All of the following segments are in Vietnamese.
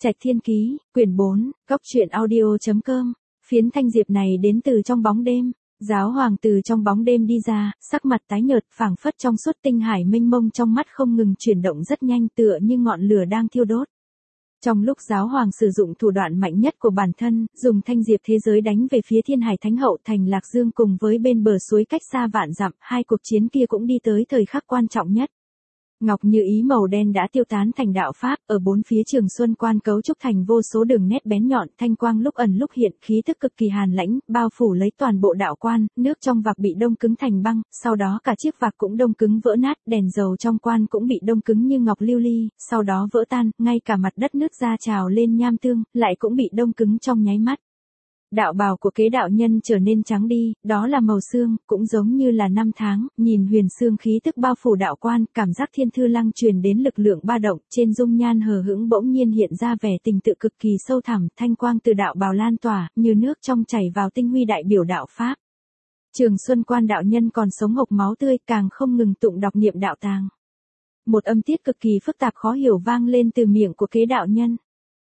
Trạch Thiên Ký, quyển 4, Góc truyện audio.com. Phiến thanh diệp này đến từ trong bóng đêm. Giáo hoàng từ trong bóng đêm đi ra, sắc mặt tái nhợt, phảng phất trong suốt tinh hải mênh mông, trong mắt không ngừng chuyển động rất nhanh, tựa như ngọn lửa đang thiêu đốt. Trong lúc giáo hoàng sử dụng thủ đoạn mạnh nhất của bản thân, dùng thanh diệp thế giới đánh về phía Thiên Hải Thánh Hậu thành Lạc Dương cùng với bên bờ suối cách xa vạn dặm, hai cuộc chiến kia cũng đi tới thời khắc quan trọng nhất. Ngọc Như Ý màu đen đã tiêu tán thành đạo pháp, ở bốn phía Trường Xuân Quan cấu trúc thành vô số đường nét bén nhọn, thanh quang lúc ẩn lúc hiện, khí tức cực kỳ hàn lãnh, bao phủ lấy toàn bộ đạo quan, nước trong vạc bị đông cứng thành băng, sau đó cả chiếc vạc cũng đông cứng vỡ nát, đèn dầu trong quan cũng bị đông cứng như ngọc lưu ly, sau đó vỡ tan, ngay cả mặt đất nứt ra trào lên nham tương, lại cũng bị đông cứng trong nháy mắt. Đạo bào của kế đạo nhân trở nên trắng đi, đó là màu xương, cũng giống như là năm tháng, nhìn huyền xương khí tức bao phủ đạo quan, cảm giác thiên thư lăng truyền đến lực lượng ba động, trên dung nhan hờ hững bỗng nhiên hiện ra vẻ tình tự cực kỳ sâu thẳm, thanh quang từ đạo bào lan tỏa, như nước trong chảy vào tinh huy đại biểu đạo pháp. Trường Xuân Quan đạo nhân còn sống hộc máu tươi, càng không ngừng tụng đọc niệm đạo tàng. Một âm tiết cực kỳ phức tạp khó hiểu vang lên từ miệng của kế đạo nhân.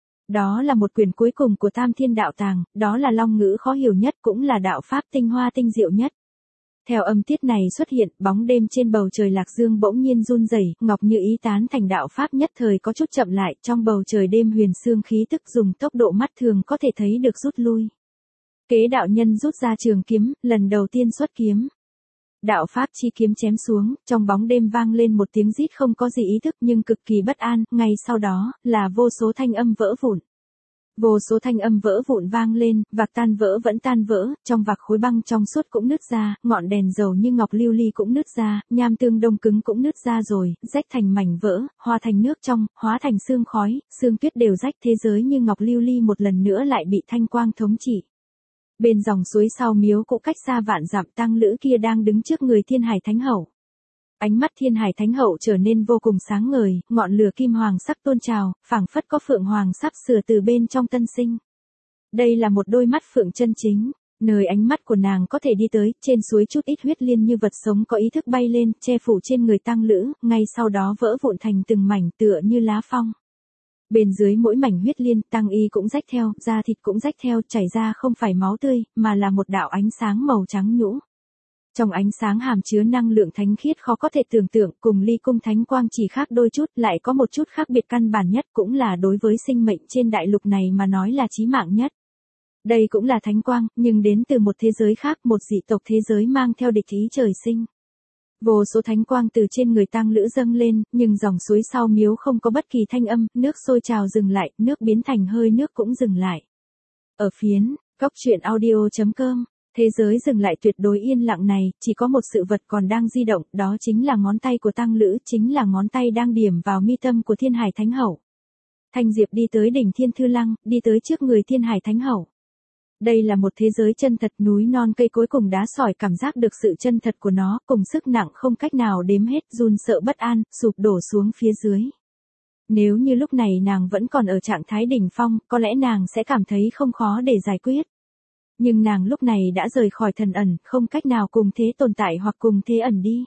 Đó là một quyển cuối cùng của Tam Thiên Đạo Tàng, đó là long ngữ khó hiểu nhất, cũng là đạo pháp tinh hoa tinh diệu nhất. Theo âm tiết này xuất hiện, bóng đêm trên bầu trời Lạc Dương bỗng nhiên run rẩy, Ngọc Như Ý tán thành đạo pháp nhất thời có chút chậm lại, trong bầu trời đêm huyền xương khí tức dùng tốc độ mắt thường có thể thấy được rút lui. Kế đạo nhân rút ra trường kiếm, lần đầu tiên xuất kiếm. Đạo pháp chi kiếm chém xuống, trong bóng đêm vang lên một tiếng rít không có gì ý thức nhưng cực kỳ bất an, ngay sau đó, là vô số thanh âm vỡ vụn. Vô số thanh âm vỡ vụn vang lên, vạc tan vỡ vẫn tan vỡ, trong vạc khối băng trong suốt cũng nứt ra, ngọn đèn dầu như ngọc lưu ly cũng nứt ra, nham tương đông cứng cũng nứt ra rồi, rách thành mảnh vỡ, hòa thành nước trong, hóa thành sương khói, sương tuyết đều rách, thế giới như ngọc lưu ly một lần nữa lại bị thanh quang thống trị. Bên dòng suối sau miếu cũ cách xa vạn dặm, tăng lữ kia đang đứng trước người Thiên Hải Thánh Hậu. Ánh mắt Thiên Hải Thánh Hậu trở nên vô cùng sáng ngời, ngọn lửa kim hoàng sắc tôn trào, phảng phất có phượng hoàng sắp sửa từ bên trong tân sinh. Đây là một đôi mắt phượng chân chính, nơi ánh mắt của nàng có thể đi tới, trên suối chút ít huyết liên như vật sống có ý thức bay lên, che phủ trên người tăng lữ, ngay sau đó vỡ vụn thành từng mảnh tựa như lá phong. Bên dưới mỗi mảnh huyết liên, tăng y cũng rách theo, da thịt cũng rách theo, chảy ra không phải máu tươi, mà là một đạo ánh sáng màu trắng nhũ. Trong ánh sáng hàm chứa năng lượng thánh khiết khó có thể tưởng tượng, cùng ly cung thánh quang chỉ khác đôi chút, lại có một chút khác biệt căn bản nhất, cũng là đối với sinh mệnh trên đại lục này mà nói là chí mạng nhất. Đây cũng là thánh quang, nhưng đến từ một thế giới khác, một dị tộc thế giới mang theo địch ý trời sinh. Vô số thánh quang từ trên người tăng lữ dâng lên, nhưng dòng suối sau miếu không có bất kỳ thanh âm, nước sôi trào dừng lại, nước biến thành hơi nước cũng dừng lại. Ở phiến, Góc truyện audio.com, thế giới dừng lại tuyệt đối yên lặng này, chỉ có một sự vật còn đang di động, đó chính là ngón tay của tăng lữ, chính là ngón tay đang điểm vào mi tâm của Thiên Hải Thánh Hậu. Thanh diệp đi tới đỉnh Thiên Thư Lăng, đi tới trước người Thiên Hải Thánh Hậu. Đây là một thế giới chân thật, núi non cây cối cùng đá sỏi cảm giác được sự chân thật của nó, cùng sức nặng không cách nào đếm hết, run sợ bất an, sụp đổ xuống phía dưới. Nếu như lúc này nàng vẫn còn ở trạng thái đỉnh phong, có lẽ nàng sẽ cảm thấy không khó để giải quyết. Nhưng nàng lúc này đã rời khỏi thần ẩn, không cách nào cùng thế tồn tại hoặc cùng thế ẩn đi.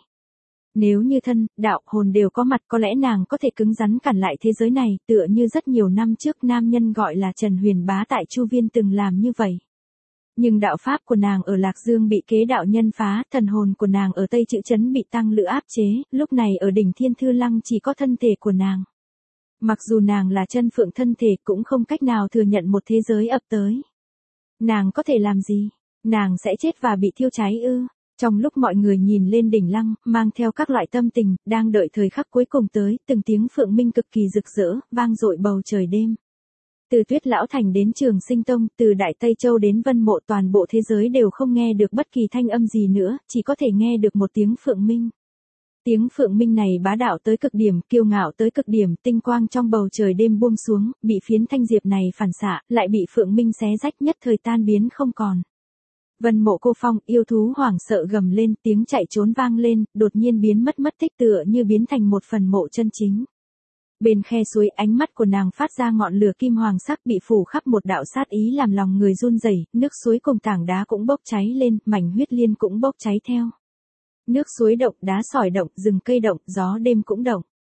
Nếu như thân, đạo, hồn đều có mặt, có lẽ nàng có thể cứng rắn cản lại thế giới này, tựa như rất nhiều năm trước nam nhân gọi là Trần Huyền Bá tại Chu Viên từng làm như vậy. Nhưng đạo pháp của nàng ở Lạc Dương bị kế đạo nhân phá, thần hồn của nàng ở Tây Chữ Trấn bị tăng lữ áp chế, lúc này ở đỉnh Thiên Thư Lăng chỉ có thân thể của nàng. Mặc dù nàng là chân phượng thân thể cũng không cách nào thừa nhận một thế giới ập tới. Nàng có thể làm gì? Nàng sẽ chết và bị thiêu cháy ư? Trong lúc mọi người nhìn lên đỉnh lăng, mang theo các loại tâm tình, đang đợi thời khắc cuối cùng tới, từng tiếng phượng minh cực kỳ rực rỡ, vang dội bầu trời đêm. Từ Tuyết Lão Thành đến Trường Sinh Tông, từ Đại Tây Châu đến Vân Mộ, toàn bộ thế giới đều không nghe được bất kỳ thanh âm gì nữa, chỉ có thể nghe được một tiếng phượng minh. Tiếng phượng minh này bá đạo tới cực điểm, kiêu ngạo tới cực điểm, tinh quang trong bầu trời đêm buông xuống, bị phiến thanh diệp này phản xạ, lại bị phượng minh xé rách, nhất thời tan biến không còn. Vân Mộ Cô Phong, yêu thú hoảng sợ gầm lên, tiếng chạy trốn vang lên, đột nhiên biến mất tích tựa như biến thành một phần mộ chân chính. Bên khe suối, ánh mắt của nàng phát ra ngọn lửa kim hoàng sắc bị phủ khắp một đạo sát ý làm lòng người run rẩy, nước suối cùng tảng đá cũng bốc cháy lên, mảnh huyết liên cũng bốc cháy theo. Nước suối động, đá sỏi động, rừng cây động, gió đêm cũng động.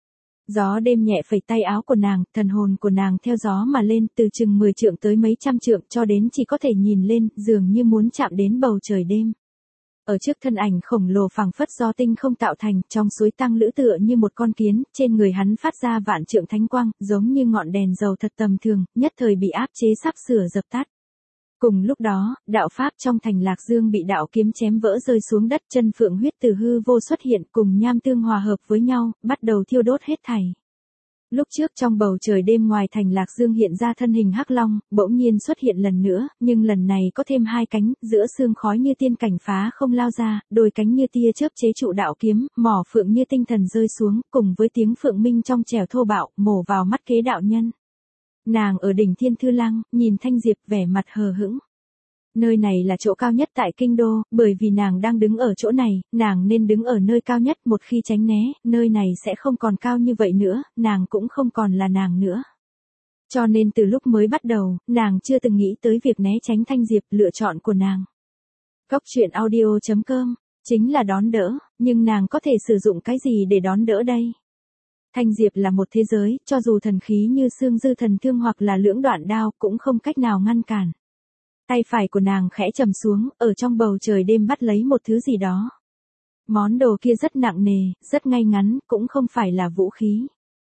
Gió đêm nhẹ phẩy tay áo của nàng, thần hồn của nàng theo gió mà lên, từ chừng 10 trượng tới mấy trăm trượng cho đến chỉ có thể nhìn lên, dường như muốn chạm đến bầu trời đêm. Ở trước thân ảnh khổng lồ phảng phất do tinh không tạo thành, trong suối tăng lữ tựa như một con kiến, trên người hắn phát ra vạn trượng thánh quang, giống như ngọn đèn dầu thật tầm thường, nhất thời bị áp chế sắp sửa dập tắt. Cùng lúc đó, đạo pháp trong thành Lạc Dương bị đạo kiếm chém vỡ rơi xuống đất, chân phượng huyết từ hư vô xuất hiện cùng nham tương hòa hợp với nhau, bắt đầu thiêu đốt hết thảy. Lúc trước trong bầu trời đêm ngoài thành Lạc Dương hiện ra thân hình hắc long, bỗng nhiên xuất hiện lần nữa, nhưng lần này có thêm hai cánh, giữa sương khói như tiên cảnh phá không lao ra, đôi cánh như tia chớp chế trụ đạo kiếm, mỏ phượng như tinh thần rơi xuống, cùng với tiếng phượng minh trong trẻo thô bạo, mổ vào mắt kế đạo nhân. Nàng ở đỉnh Thiên Thư Lăng, nhìn Thanh Diệp vẻ mặt hờ hững. Nơi này là chỗ cao nhất tại kinh đô, bởi vì nàng đang đứng ở chỗ này, nàng nên đứng ở nơi cao nhất, một khi tránh né, nơi này sẽ không còn cao như vậy nữa, nàng cũng không còn là nàng nữa. Cho nên từ lúc mới bắt đầu, nàng chưa từng nghĩ tới việc né tránh Thanh Diệp, lựa chọn của nàng. Góc truyện audio.com, chính là đón đỡ, nhưng nàng có thể sử dụng cái gì để đón đỡ đây? Thanh Diệp là một thế giới, cho dù thần khí như xương dư thần thương hoặc là lưỡng đoạn đao cũng không cách nào ngăn cản. Tay phải của nàng khẽ trầm xuống, ở trong bầu trời đêm bắt lấy một thứ gì đó. Món đồ kia rất nặng nề, rất ngay ngắn, cũng không phải là vũ khí.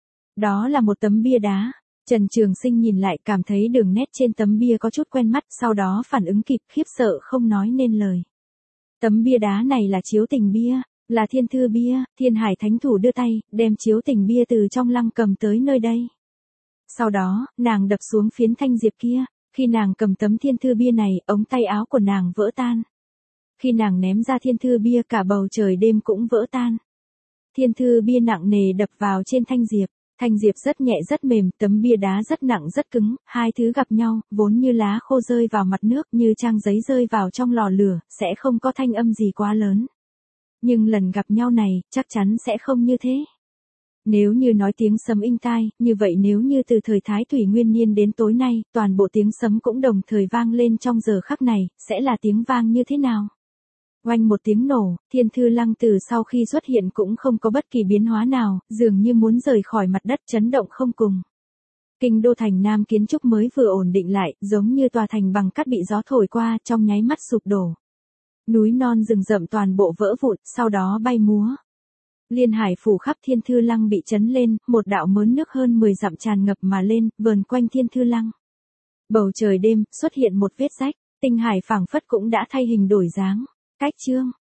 Đó là một tấm bia đá. Trần Trường Sinh nhìn lại, cảm thấy đường nét trên tấm bia có chút quen mắt, sau đó phản ứng kịp, khiếp sợ không nói nên lời. Tấm bia đá này là chiếu tình bia, là thiên thư bia, Thiên Hải Thánh Thủ đưa tay, đem chiếu tình bia từ trong lăng cầm tới nơi đây. Sau đó, nàng đập xuống phiến Thanh Diệp kia. Khi nàng cầm tấm thiên thư bia này, ống tay áo của nàng vỡ tan. Khi nàng ném ra thiên thư bia, cả bầu trời đêm cũng vỡ tan. Thiên thư bia nặng nề đập vào trên Thanh Diệp. Thanh Diệp rất nhẹ rất mềm, tấm bia đá rất nặng rất cứng, hai thứ gặp nhau, vốn như lá khô rơi vào mặt nước, như trang giấy rơi vào trong lò lửa, sẽ không có thanh âm gì quá lớn. Nhưng lần gặp nhau này, chắc chắn sẽ không như thế. Nếu như nói tiếng sấm inh tai, như vậy nếu như từ thời Thái Thủy Nguyên Niên đến tối nay, toàn bộ tiếng sấm cũng đồng thời vang lên trong giờ khắc này, sẽ là tiếng vang như thế nào? Oanh một tiếng nổ, Thiên Thư Lăng từ sau khi xuất hiện cũng không có bất kỳ biến hóa nào, dường như muốn rời khỏi mặt đất, chấn động không cùng. Kinh đô thành Nam kiến trúc mới vừa ổn định lại, giống như tòa thành bằng cát bị gió thổi qua, trong nháy mắt sụp đổ. Núi non rừng rậm toàn bộ vỡ vụn, sau đó bay múa. Liên hải phủ khắp Thiên Thư Lăng bị chấn lên, một đạo mớn nước hơn 10 dặm tràn ngập mà lên, vờn quanh Thiên Thư Lăng. Bầu trời đêm, xuất hiện một vết rách, tinh hải phảng phất cũng đã thay hình đổi dáng. Cách chương